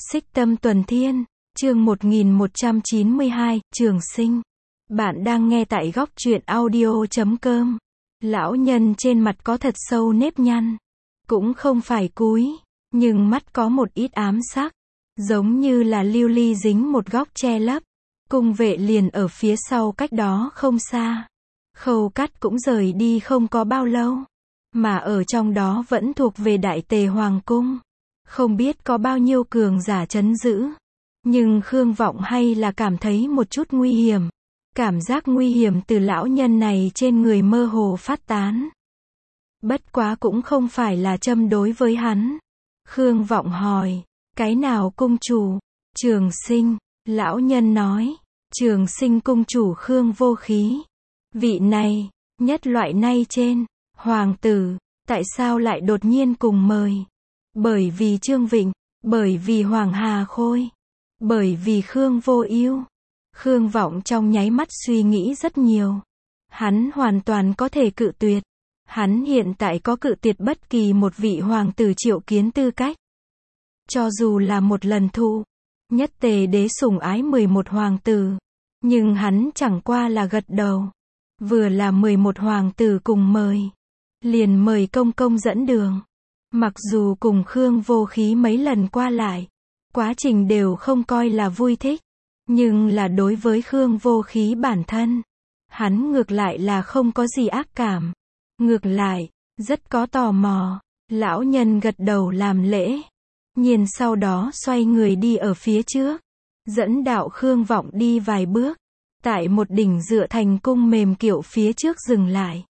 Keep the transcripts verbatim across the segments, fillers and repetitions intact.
Xích Tâm Tuần Thiên, chương một nghìn một trăm chín mươi hai, Trường Sinh. Bạn đang nghe tại góc truyện audio chấm com. Lão nhân trên mặt có thật sâu nếp nhăn. Cũng không phải cúi, nhưng mắt có một ít ám sắc. Giống như là lưu ly dính một góc che lấp. Cung vệ liền ở phía sau cách đó không xa. Khâu Cắt cũng rời đi không có bao lâu. Mà ở trong đó vẫn thuộc về Đại Tề Hoàng Cung. Không biết có bao nhiêu cường giả trấn giữ. Nhưng Khương Vọng hay là cảm thấy một chút nguy hiểm. Cảm giác nguy hiểm từ lão nhân này trên người mơ hồ phát tán. Bất quá cũng không phải là châm đối với hắn. Khương Vọng hỏi, cái nào cung chủ? Trường Sinh, lão nhân nói, Trường Sinh cung chủ Khương Vô Khí. Vị này, nhất loại nay trên, hoàng tử, tại sao lại đột nhiên cùng mời? Bởi vì Trương Vịnh, bởi vì Hoàng Hà Khôi, bởi vì Khương Vô Ưu. Khương Vọng trong nháy mắt suy nghĩ rất nhiều. Hắn hoàn toàn có thể cự tuyệt. Hắn hiện tại có cự tuyệt bất kỳ một vị hoàng tử triệu kiến tư cách. Cho dù là một lần thụ, nhất tề đế sủng ái mười một hoàng tử. Nhưng hắn chẳng qua là gật đầu. Vừa là mười một hoàng tử cùng mời. Liền mời công công dẫn đường. Mặc dù cùng Khương Vô Khí mấy lần qua lại, quá trình đều không coi là vui thích, nhưng là đối với Khương Vô Khí bản thân, hắn ngược lại là không có gì ác cảm. Ngược lại, rất có tò mò. Lão nhân gật đầu làm lễ, nhiên sau đó xoay người đi ở phía trước, dẫn đạo Khương Vọng đi vài bước, tại một đỉnh dựa thành cung mềm kiệu phía trước dừng lại.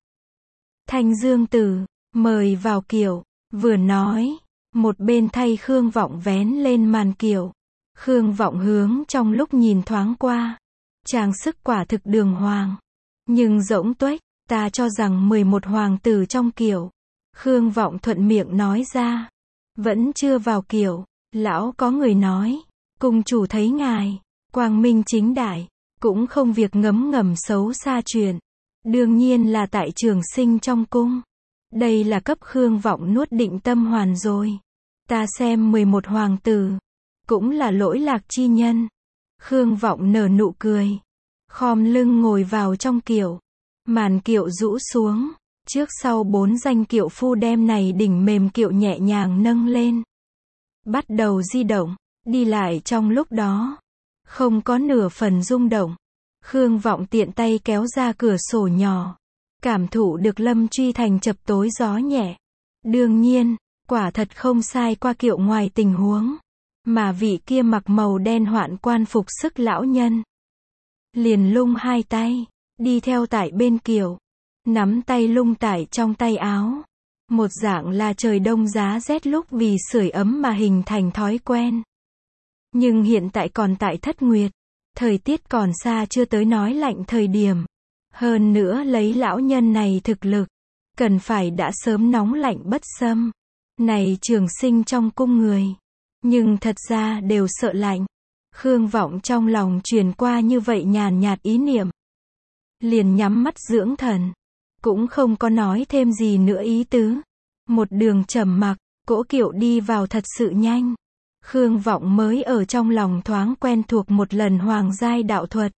Thanh Dương Tử, mời vào kiệu. Vừa nói, một bên thay Khương Vọng vén lên màn kiệu. Khương Vọng hướng trong lúc nhìn thoáng qua. Trang sức quả thực đường hoàng. Nhưng rỗng tuếch, ta cho rằng mười một hoàng tử trong kiệu. Khương Vọng thuận miệng nói ra. Vẫn chưa vào kiệu, lão có người nói. Cung chủ thấy ngài, quang minh chính đại, cũng không việc ngấm ngầm xấu xa chuyện. Đương nhiên là tại Trường Sinh trong cung. Đây là cấp Khương Vọng nuốt định tâm hoàn rồi. Ta xem mười một hoàng tử, cũng là lỗi lạc chi nhân. Khương Vọng nở nụ cười, khom lưng ngồi vào trong kiệu. Màn kiệu rũ xuống, trước sau bốn danh kiệu phu đem này đỉnh mềm kiệu nhẹ nhàng nâng lên. Bắt đầu di động, đi lại trong lúc đó, không có nửa phần rung động. Khương Vọng tiện tay kéo ra cửa sổ nhỏ. Cảm thụ được Lâm Truy Thành chập tối gió nhẹ. Đương nhiên, quả thật không sai qua kiệu ngoài tình huống. Mà vị kia mặc màu đen hoạn quan phục sức lão nhân. Liền lung hai tay, đi theo tại bên kiệu. Nắm tay lung tải trong tay áo. Một dạng là trời đông giá rét lúc vì sưởi ấm mà hình thành thói quen. Nhưng hiện tại còn tại Thất Nguyệt. Thời tiết còn xa chưa tới nói lạnh thời điểm. Hơn nữa lấy lão nhân này thực lực, cần phải đã sớm nóng lạnh bất xâm. Này Trường Sinh trong cung người, nhưng thật ra đều sợ lạnh. Khương Vọng trong lòng truyền qua như vậy nhàn nhạt ý niệm. Liền nhắm mắt dưỡng thần, cũng không có nói thêm gì nữa ý tứ. Một đường trầm mặc, cỗ kiệu đi vào thật sự nhanh. Khương Vọng mới ở trong lòng thoáng quen thuộc một lần hoàng giai đạo thuật.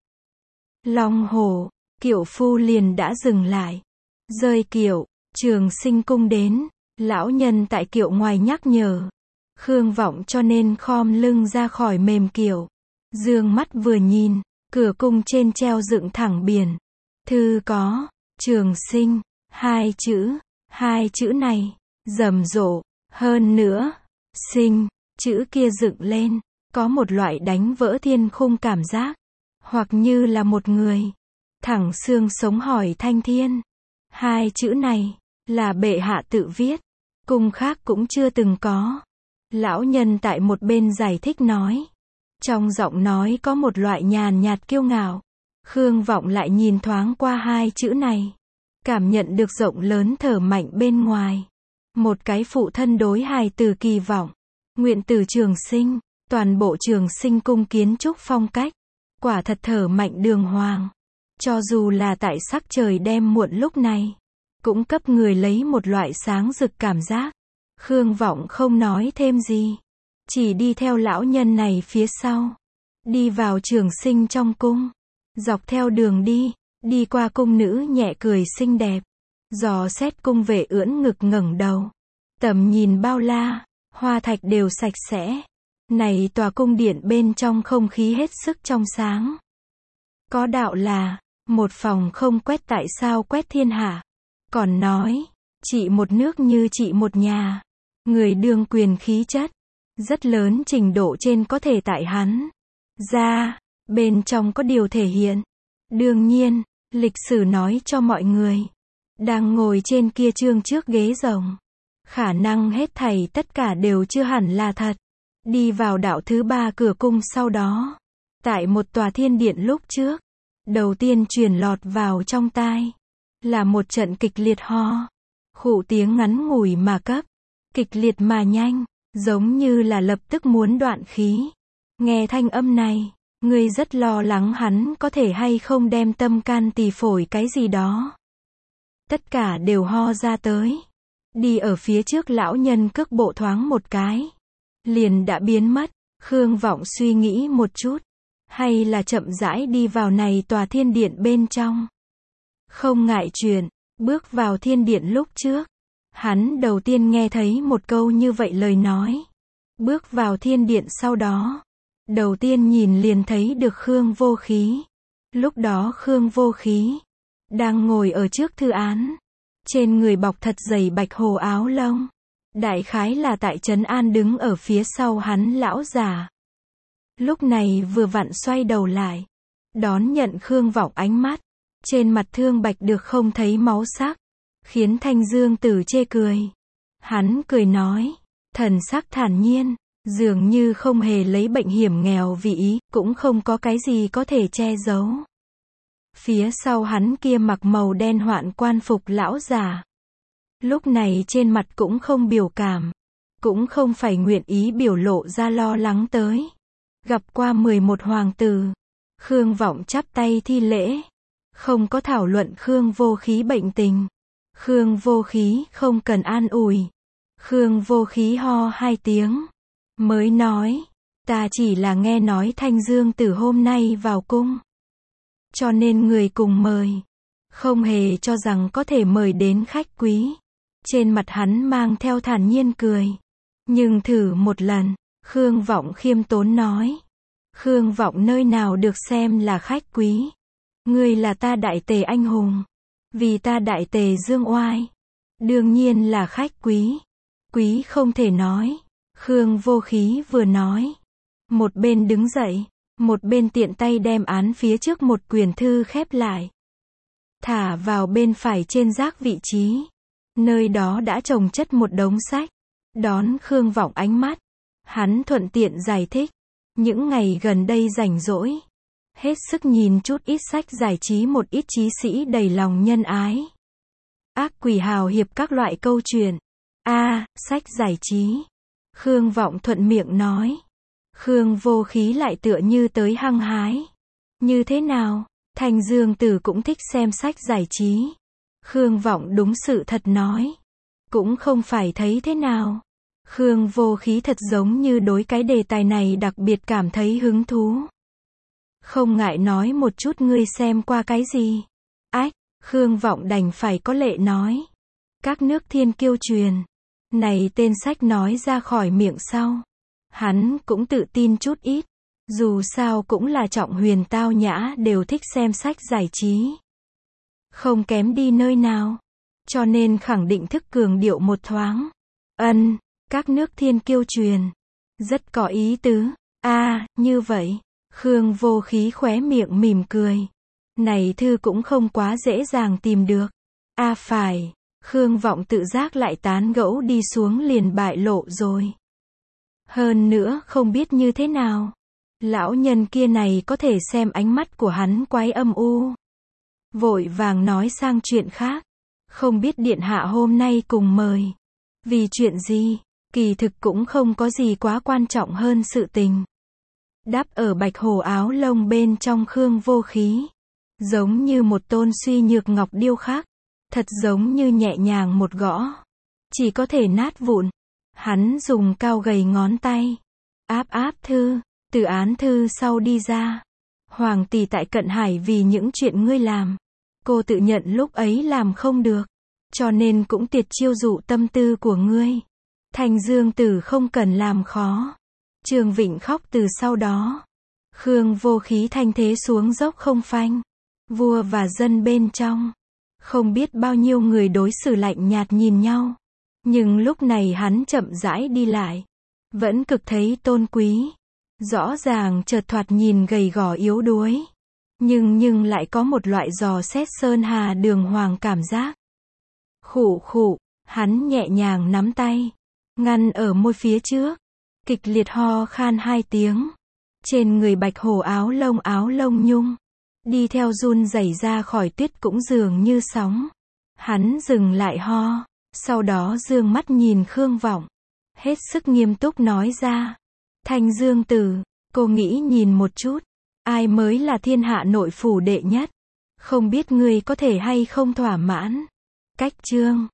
Long hổ. Kiệu phu liền đã dừng lại. Rơi kiệu, Trường Sinh cung đến. Lão nhân tại kiệu ngoài nhắc nhở. Khương Vọng cho nên khom lưng ra khỏi mềm kiệu. Dương mắt vừa nhìn, cửa cung trên treo dựng thẳng biển. Thư có, Trường Sinh, hai chữ. Hai chữ này, rầm rộ, hơn nữa, sinh, chữ kia dựng lên, có một loại đánh vỡ thiên khung cảm giác. Hoặc như là một người. Thẳng xương sống hỏi thanh thiên. Hai chữ này, là bệ hạ tự viết. Cung khác cũng chưa từng có. Lão nhân tại một bên giải thích nói. Trong giọng nói có một loại nhàn nhạt kiêu ngạo. Khương Vọng lại nhìn thoáng qua hai chữ này. Cảm nhận được rộng lớn thở mạnh bên ngoài. Một cái phụ thân đối hài từ kỳ vọng. Nguyện từ Trường Sinh, toàn bộ Trường Sinh cung kiến trúc phong cách. Quả thật thở mạnh đường hoàng. Cho dù là tại sắc trời đêm muộn lúc này, cũng cấp người lấy một loại sáng rực cảm giác. Khương Vọng không nói thêm gì, chỉ đi theo lão nhân này phía sau. Đi vào trường sinh trong cung. Dọc theo đường đi, đi qua cung nữ nhẹ cười xinh đẹp. Dò xét cung vệ ưỡn ngực ngẩng đầu. Tầm nhìn bao la, hoa thạch đều sạch sẽ. Này tòa cung điện bên trong không khí hết sức trong sáng. Có đạo là, một phòng không quét tại sao quét thiên hạ. Còn nói, trị một nước như trị một nhà. Người đương quyền khí chất, rất lớn trình độ trên có thể tại hắn. Ra, bên trong có điều thể hiện. Đương nhiên, lịch sử nói cho mọi người. Đang ngồi trên kia trương trước ghế rồng. Khả năng hết thảy tất cả đều chưa hẳn là thật. Đi vào đạo thứ ba cửa cung sau đó. Tại một tòa thiên điện lúc trước. Đầu tiên truyền lọt vào trong tai. Là một trận kịch liệt ho. Khụ tiếng ngắn ngủi mà cấp. Kịch liệt mà nhanh. Giống như là lập tức muốn đoạn khí. Nghe thanh âm này. Ngươi rất lo lắng hắn có thể hay không đem tâm can tỳ phổi cái gì đó. Tất cả đều ho ra tới. Đi ở phía trước lão nhân cước bộ thoáng một cái. Liền đã biến mất. Khương Vọng suy nghĩ một chút. Hay là chậm rãi đi vào này tòa thiên điện bên trong. Không ngại chuyện. Bước vào thiên điện lúc trước. Hắn đầu tiên nghe thấy một câu như vậy lời nói. Bước vào thiên điện sau đó. Đầu tiên nhìn liền thấy được Khương Vô Khí. Lúc đó Khương Vô Khí đang ngồi ở trước thư án. Trên người bọc thật dày bạch hồ áo lông. Đại khái là tại trấn an đứng ở phía sau hắn lão già. Lúc này vừa vặn xoay đầu lại. Đón nhận Khương Vọng ánh mắt. Trên mặt thương bạch được không thấy máu sắc. Khiến Thanh Dương Tử chê cười. Hắn cười nói. Thần sắc thản nhiên. Dường như không hề lấy bệnh hiểm nghèo vì ý. Cũng không có cái gì có thể che giấu. Phía sau hắn kia mặc màu đen hoạn quan phục lão già. Lúc này trên mặt cũng không biểu cảm. Cũng không phải nguyện ý biểu lộ ra lo lắng tới. Gặp qua mười một hoàng tử. Khương Vọng chắp tay thi lễ. Không có thảo luận Khương Vô Khí bệnh tình. Khương Vô Khí không cần an ủi. Khương Vô Khí ho hai tiếng. Mới nói. Ta chỉ là nghe nói Thanh Dương Tử hôm nay vào cung. Cho nên người cùng mời. Không hề cho rằng có thể mời đến khách quý. Trên mặt hắn mang theo thản nhiên cười. Nhưng thử một lần. Khương Vọng khiêm tốn nói. Khương Vọng nơi nào được xem là khách quý. Ngươi là ta đại tề anh hùng. Vì ta đại tề dương oai. Đương nhiên là khách quý. Quý không thể nói. Khương Vô Khí vừa nói. Một bên đứng dậy. Một bên tiện tay đem án phía trước một quyển thư khép lại. Thả vào bên phải trên rác vị trí. Nơi đó đã chồng chất một đống sách. Đón Khương Vọng ánh mắt. Hắn thuận tiện giải thích. Những ngày gần đây rảnh rỗi. Hết sức nhìn chút ít sách giải trí một ít chí sĩ đầy lòng nhân ái. Ác quỷ hào hiệp các loại câu chuyện. A, à, sách giải trí. Khương Vọng thuận miệng nói. Khương Vô Khí lại tựa như tới hăng hái. Như thế nào? Thanh Dương Tử cũng thích xem sách giải trí. Khương Vọng đúng sự thật nói. Cũng không phải thấy thế nào. Khương Vô Khí thật giống như đối cái đề tài này đặc biệt cảm thấy hứng thú. Không ngại nói một chút ngươi xem qua cái gì. Ách, Khương Vọng đành phải có lệ nói. Các nước thiên kiêu truyền. Này tên sách nói ra khỏi miệng sau. Hắn cũng tự tin chút ít. Dù sao cũng là Trọng Huyền Tao Nhã đều thích xem sách giải trí. Không kém đi nơi nào. Cho nên khẳng định thức cường điệu một thoáng. Ân, các nước thiên kiêu truyền. Rất có ý tứ. A, à, như vậy. Khương Vô Khí khóe miệng mỉm cười. Này thư cũng không quá dễ dàng tìm được. A à, phải. Khương Vọng tự giác lại tán gẫu đi xuống liền bại lộ rồi. Hơn nữa không biết như thế nào. Lão nhân kia này có thể xem ánh mắt của hắn quái âm u. Vội vàng nói sang chuyện khác. Không biết điện hạ hôm nay cùng mời. Vì chuyện gì? Kỳ thực cũng không có gì quá quan trọng hơn sự tình. Đáp ở bạch hồ áo lông bên trong Khương Vô Khí. Giống như một tôn suy nhược ngọc điêu khắc. Thật giống như nhẹ nhàng một gõ. Chỉ có thể nát vụn. Hắn dùng cao gầy ngón tay. Áp áp thư, từ án thư sau đi ra. Hoàng tỷ tại Cận Hải vì những chuyện ngươi làm. Cô tự nhận lúc ấy làm không được. Cho nên cũng tiệt chiêu dụ tâm tư của ngươi. Thanh Dương Tử không cần làm khó. Trương Vịnh khóc từ sau đó. Khương Vô Khí thanh thế xuống dốc không phanh. Vua và dân bên trong. Không biết bao nhiêu người đối xử lạnh nhạt nhìn nhau. Nhưng lúc này hắn chậm rãi đi lại. Vẫn cực thấy tôn quý. Rõ ràng chợt thoạt nhìn gầy gò yếu đuối. Nhưng nhưng lại có một loại dò xét sơn hà đường hoàng cảm giác. Khụ khụ, hắn nhẹ nhàng nắm tay. Ngăn ở môi phía trước. Kịch liệt ho khan hai tiếng. Trên người bạch hổ áo lông áo lông nhung. Đi theo run rẩy ra khỏi tuyết cũng dường như sóng. Hắn dừng lại ho. Sau đó dương mắt nhìn Khương Vọng. Hết sức nghiêm túc nói ra. Thanh Dương Tử, cô nghĩ nhìn một chút. Ai mới là thiên hạ nội phủ đệ nhất? Không biết ngươi có thể hay không thỏa mãn. Cách chương